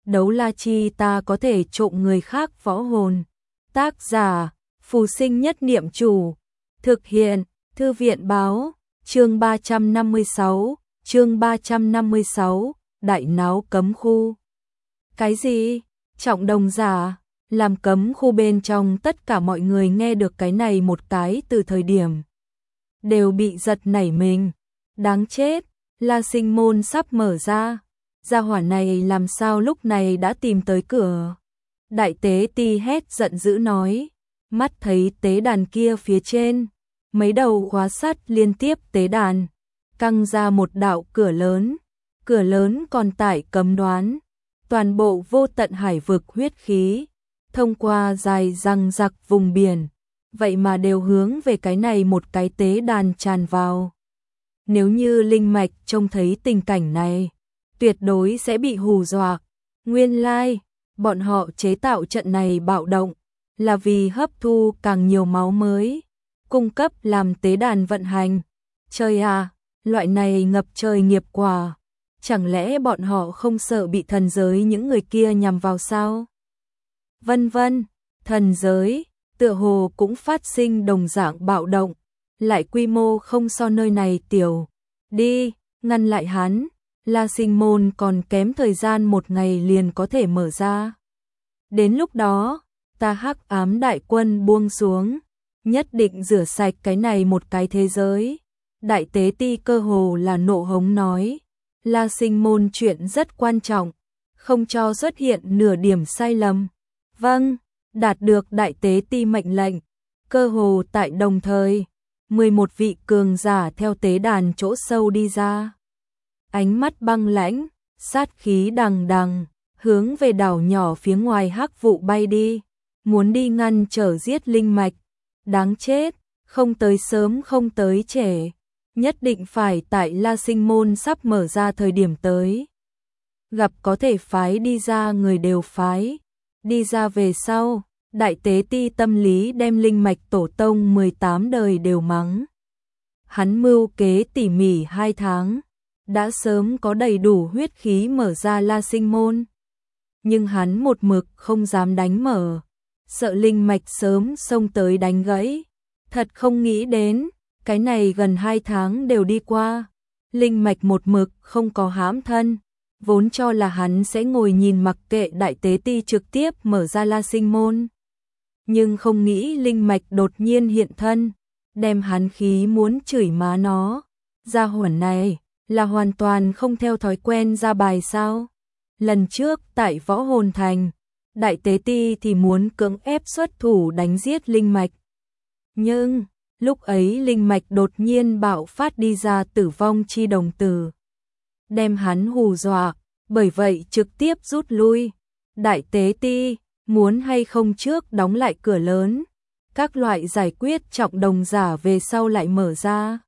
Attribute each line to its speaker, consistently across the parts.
Speaker 1: đấu la chi ta có thể trộm người khác võ hồn. Tác giả, Phù Sinh Nhất Niệm Chủ. Thực hiện, Thư viện báo, chương 356, Đại náo cấm khu. Cái gì? Trọng đồng giả? Làm cấm khu bên trong tất cả mọi người nghe được cái này một cái từ thời điểm đều bị giật nảy mình. Đáng chết, La Sinh môn sắp mở ra. Gia hỏa này làm sao lúc này đã tìm tới cửa? Đại tế ti hét giận dữ nói, mắt thấy tế đàn kia phía trên, mấy đầu khóa sắt liên tiếp tế đàn, căng ra một đạo cửa lớn còn tải cấm đoán, toàn bộ vô tận hải vực huyết khí, thông qua dài răng rặc vùng biển, vậy mà đều hướng về cái này một cái tế đàn tràn vào. Nếu như linh mạch trông thấy tình cảnh này, tuyệt đối sẽ bị hù dọa. Nguyên lai, bọn họ chế tạo trận này bạo động, là vì hấp thu càng nhiều máu mới, cung cấp làm tế đàn vận hành. Trời à, loại này ngập trời nghiệp quả, chẳng lẽ bọn họ không sợ bị thần giới những người kia nhằm vào sao? Vân vân, thần giới, tựa hồ cũng phát sinh đồng dạng bạo động, lại quy mô không so nơi này tiểu. Đi, ngăn lại hắn, La Sinh môn còn kém thời gian một ngày liền có thể mở ra. Đến lúc đó, ta hắc ám đại quân buông xuống, nhất định rửa sạch cái này một cái thế giới. Đại tế ti cơ hồ là nộ hống nói, La Sinh môn chuyện rất quan trọng, không cho xuất hiện nửa điểm sai lầm. Vâng, đạt được đại tế ti mệnh lệnh, cơ hồ tại đồng thời, 11 vị cường giả theo tế đàn chỗ sâu đi ra. Ánh mắt băng lãnh, sát khí đằng đằng, hướng về đảo nhỏ phía ngoài hắc vụ bay đi, muốn đi ngăn trở giết linh mạch. Đáng chết, không tới sớm không tới trễ, nhất định phải tại La Sinh môn sắp mở ra thời điểm tới. Gặp có thể phái đi ra người đều phái, đi ra về sau, đại tế ti tâm lý đem linh mạch tổ tông 18 đời đều mắng. Hắn mưu kế tỉ mỉ 2 tháng, đã sớm có đầy đủ huyết khí mở ra La Sinh môn. Nhưng hắn một mực không dám đánh mở, sợ linh mạch sớm xông tới đánh gãy. Thật không nghĩ đến, cái này gần 2 tháng đều đi qua, linh mạch một mực không có hãm thân, vốn cho là hắn sẽ ngồi nhìn mặc kệ đại tế ti trực tiếp mở ra La Sinh môn. Nhưng không nghĩ linh mạch đột nhiên hiện thân, đem hắn khí muốn chửi má nó. Gia hỏa này là hoàn toàn không theo thói quen ra bài sao? Lần trước tại Võ Hồn Thành, đại tế ti thì muốn cưỡng ép xuất thủ đánh giết linh mạch. Nhưng, lúc ấy linh mạch đột nhiên bạo phát đi ra tử vong chi đồng tử, đem hắn hù dọa, bởi vậy trực tiếp rút lui. Đại tế ti, muốn hay không trước đóng lại cửa lớn, các loại giải quyết trọng đồng giả về sau lại mở ra.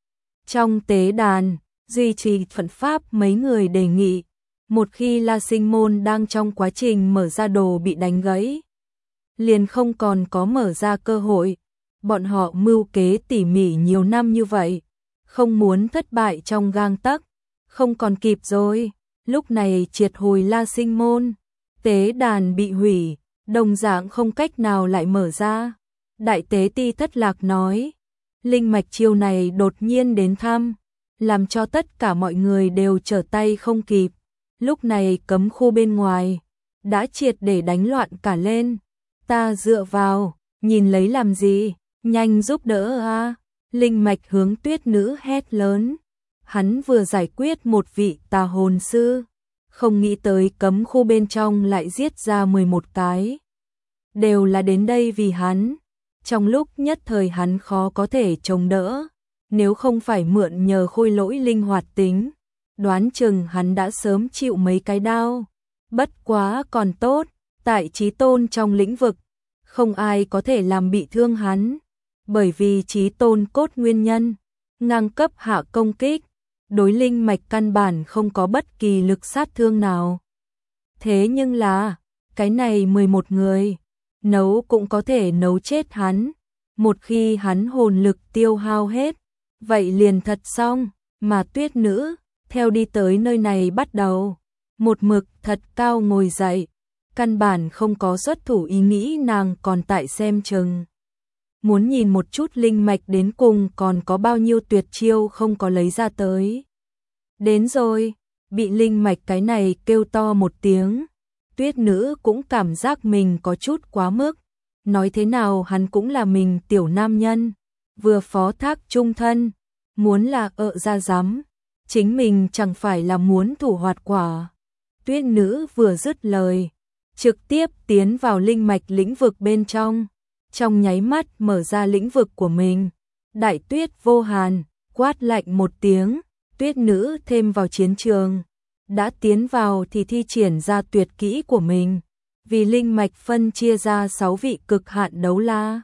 Speaker 1: Trong tế đàn, duy trì phận pháp mấy người đề nghị, một khi La Sinh môn đang trong quá trình mở ra đồ bị đánh gãy, liền không còn có mở ra cơ hội. Bọn họ mưu kế tỉ mỉ nhiều năm như vậy, không muốn thất bại trong gang tấc, không còn kịp rồi. Lúc này triệt hồi La Sinh môn, tế đàn bị hủy, đồng dạng không cách nào lại mở ra. Đại tế ti thất lạc nói, linh mạch chiêu này đột nhiên đến thăm, làm cho tất cả mọi người đều trở tay không kịp. Lúc này cấm khu bên ngoài đã triệt để đánh loạn cả lên. Ta dựa vào, nhìn lấy làm gì, nhanh giúp đỡ a. Linh mạch hướng tuyết nữ hét lớn. Hắn vừa giải quyết một vị tà hồn sư, không nghĩ tới cấm khu bên trong lại giết ra 11 cái. Đều là đến đây vì hắn. Trong lúc nhất thời hắn khó có thể chống đỡ, nếu không phải mượn nhờ khôi lỗi linh hoạt tính, đoán chừng hắn đã sớm chịu mấy cái đao. Bất quá còn tốt, tại chí tôn trong lĩnh vực, không ai có thể làm bị thương hắn, bởi vì chí tôn cốt nguyên nhân, ngang cấp hạ công kích, đối linh mạch căn bản không có bất kỳ lực sát thương nào. Thế nhưng là, cái này 11 người, nấu cũng có thể nấu chết hắn, một khi hắn hồn lực tiêu hao hết, vậy liền thật xong, mà tuyết nữ, theo đi tới nơi này bắt đầu, một mực thật cao ngồi dậy, căn bản không có xuất thủ ý nghĩ, nàng còn tại xem chừng. Muốn nhìn một chút linh mạch đến cùng còn có bao nhiêu tuyệt chiêu không có lấy ra tới. Đến rồi, bị linh mạch cái này kêu to một tiếng, Tuyết nữ cũng cảm giác mình có chút quá mức, nói thế nào hắn cũng là mình tiểu nam nhân, vừa phó thác chung thân, muốn là ra dám, chính mình chẳng phải là muốn thủ hoạt quả. Tuyết nữ vừa dứt lời, trực tiếp tiến vào linh mạch lĩnh vực bên trong nháy mắt mở ra lĩnh vực của mình. Đại tuyết vô hàn, quát lạnh một tiếng, tuyết nữ thêm vào chiến trường. Đã tiến vào thì thi triển ra tuyệt kỹ của mình, vì linh mạch phân chia ra 6 vị cực hạn đấu la.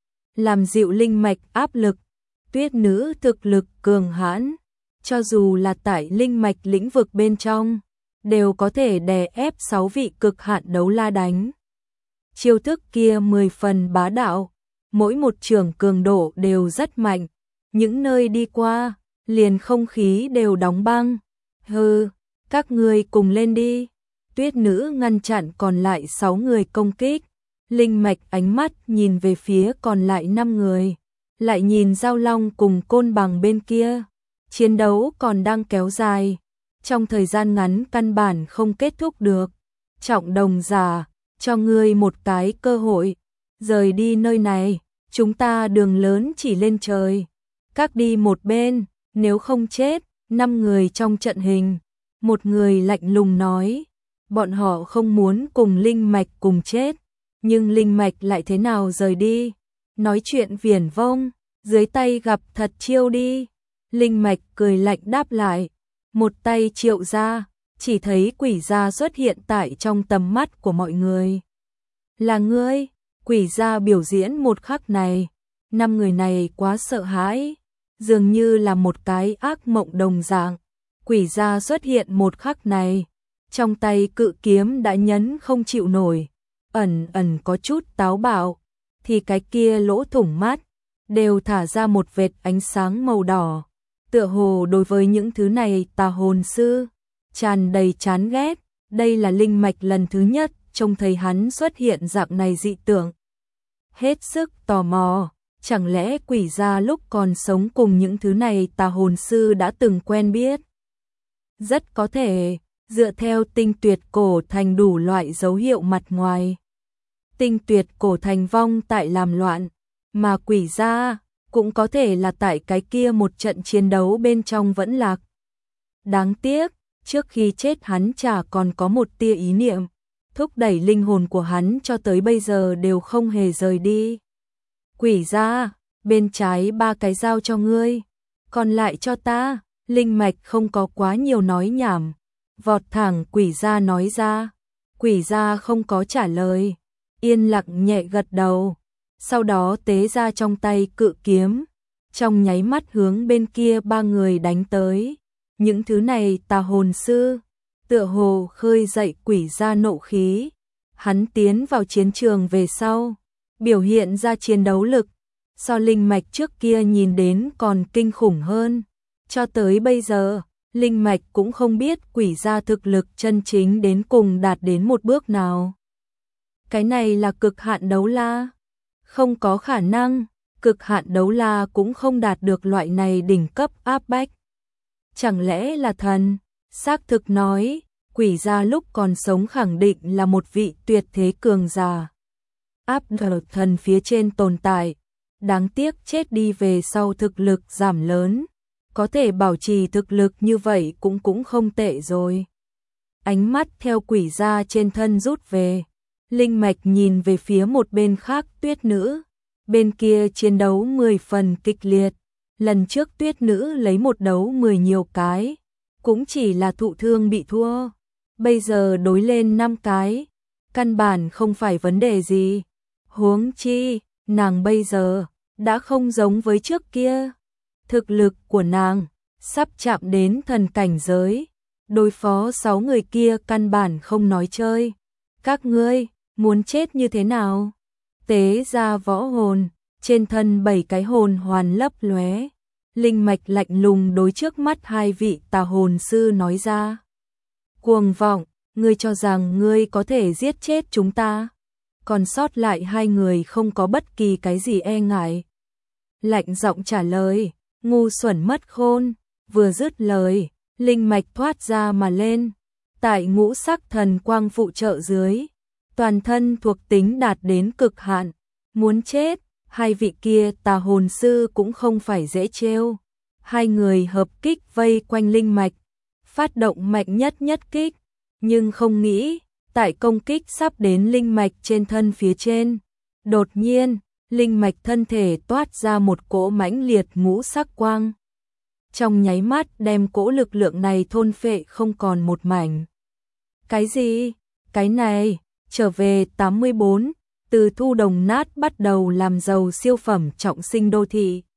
Speaker 1: Làm dịu linh mạch áp lực, tuyết nữ thực lực cường hãn, cho dù là tại linh mạch lĩnh vực bên trong, đều có thể đè ép 6 vị cực hạn đấu la đánh. Chiêu thức kia 10 phần bá đạo, mỗi một trường cường độ đều rất mạnh, những nơi đi qua, liền không khí đều đóng băng. Hừ, các người cùng lên đi. Tuyết nữ ngăn chặn còn lại 6 người công kích, linh mạch ánh mắt nhìn về phía còn lại 5 người, lại nhìn Giao Long cùng Côn Bằng bên kia. Chiến đấu còn đang kéo dài, trong thời gian ngắn căn bản không kết thúc được. Trọng đồng giả, cho ngươi một cái cơ hội, rời đi nơi này, chúng ta đường lớn chỉ lên trời. Các đi một bên, nếu không chết. 5 người trong trận hình, một người lạnh lùng nói, bọn họ không muốn cùng linh mạch cùng chết, nhưng linh mạch lại thế nào rời đi. Nói chuyện viển vông, dưới tay gặp thật chiêu đi. Linh mạch cười lạnh đáp lại, một tay triệu ra, chỉ thấy quỷ gia xuất hiện tại trong tầm mắt của mọi người. Là ngươi? Quỷ gia biểu diễn một khắc này, 5 người này quá sợ hãi, dường như là một cái ác mộng đồng dạng. Quỷ gia xuất hiện một khắc này, trong tay cự kiếm đã nhấn không chịu nổi, ẩn ẩn có chút táo bạo, thì cái kia lỗ thủng mắt đều thả ra một vệt ánh sáng màu đỏ, tựa hồ đối với những thứ này tà hồn sư tràn đầy chán ghét. Đây là linh mạch lần thứ nhất trông thấy hắn xuất hiện dạng này dị tượng. Hết sức tò mò, chẳng lẽ quỷ gia lúc còn sống cùng những thứ này tà hồn sư đã từng quen biết? Rất có thể, dựa theo tinh tuyệt cổ thành đủ loại dấu hiệu mặt ngoài. Tinh tuyệt cổ thành vong tại làm loạn, mà quỷ gia cũng có thể là tại cái kia một trận chiến đấu bên trong vẫn lạc. Đáng tiếc, trước khi chết hắn chả còn có một tia ý niệm, thúc đẩy linh hồn của hắn cho tới bây giờ đều không hề rời đi. Quỷ gia, bên trái 3 cái dao cho ngươi, còn lại cho ta. Linh mạch không có quá nhiều nói nhảm, vọt thẳng quỷ gia nói ra. Quỷ gia không có trả lời, yên lặng nhẹ gật đầu, sau đó tế ra trong tay cự kiếm, trong nháy mắt hướng bên kia 3 người đánh tới. Những thứ này tà hồn sư, tựa hồ khơi dậy quỷ gia nộ khí. Hắn tiến vào chiến trường về sau, biểu hiện ra chiến đấu lực, so linh mạch trước kia nhìn đến còn kinh khủng hơn. Cho tới bây giờ, linh mạch cũng không biết quỷ gia thực lực chân chính đến cùng đạt đến một bước nào. Cái này là cực hạn đấu la. Không có khả năng, cực hạn đấu la cũng không đạt được loại này đỉnh cấp áp bách. Chẳng lẽ là thần? Xác thực nói, quỷ gia lúc còn sống khẳng định là một vị tuyệt thế cường giả. Áp đợt thần phía trên tồn tại, đáng tiếc chết đi về sau thực lực giảm lớn. Có thể bảo trì thực lực như vậy cũng không tệ rồi. Ánh mắt theo quỷ gia trên thân rút về, linh mạch nhìn về phía một bên khác tuyết nữ. Bên kia chiến đấu 10 phần kịch liệt. Lần trước tuyết nữ lấy một đấu 10 nhiều cái, cũng chỉ là thụ thương bị thua. Bây giờ đối lên 5 cái, căn bản không phải vấn đề gì. Huống chi, nàng bây giờ đã không giống với trước kia. Thực lực của nàng sắp chạm đến thần cảnh giới, đối phó 6 người kia căn bản không nói chơi. Các ngươi muốn chết như thế nào? Tế ra võ hồn, trên thân 7 cái hồn hoàn lấp lóe. Linh mạch lạnh lùng đối trước mắt 2 vị tà hồn sư nói ra. Cuồng vọng, ngươi cho rằng ngươi có thể giết chết chúng ta? Còn sót lại hai người không có bất kỳ cái gì e ngại. Lạnh giọng trả lời, ngu xuẩn mất khôn, vừa dứt lời, linh mạch thoát ra mà lên. Tại ngũ sắc thần quang phụ trợ dưới, toàn thân thuộc tính đạt đến cực hạn, muốn chết, hai vị kia tà hồn sư cũng không phải dễ trêu. Hai người hợp kích vây quanh linh mạch, phát động mạnh nhất kích, nhưng không nghĩ, tại công kích sắp đến linh mạch trên thân phía trên, đột nhiên, linh mạch thân thể toát ra một cỗ mãnh liệt ngũ sắc quang. Trong nháy mắt đem cỗ lực lượng này thôn phệ không còn một mảnh. Cái gì? Cái này, trở về 84, từ thu đồng nát bắt đầu làm giàu siêu phẩm trọng sinh đô thị.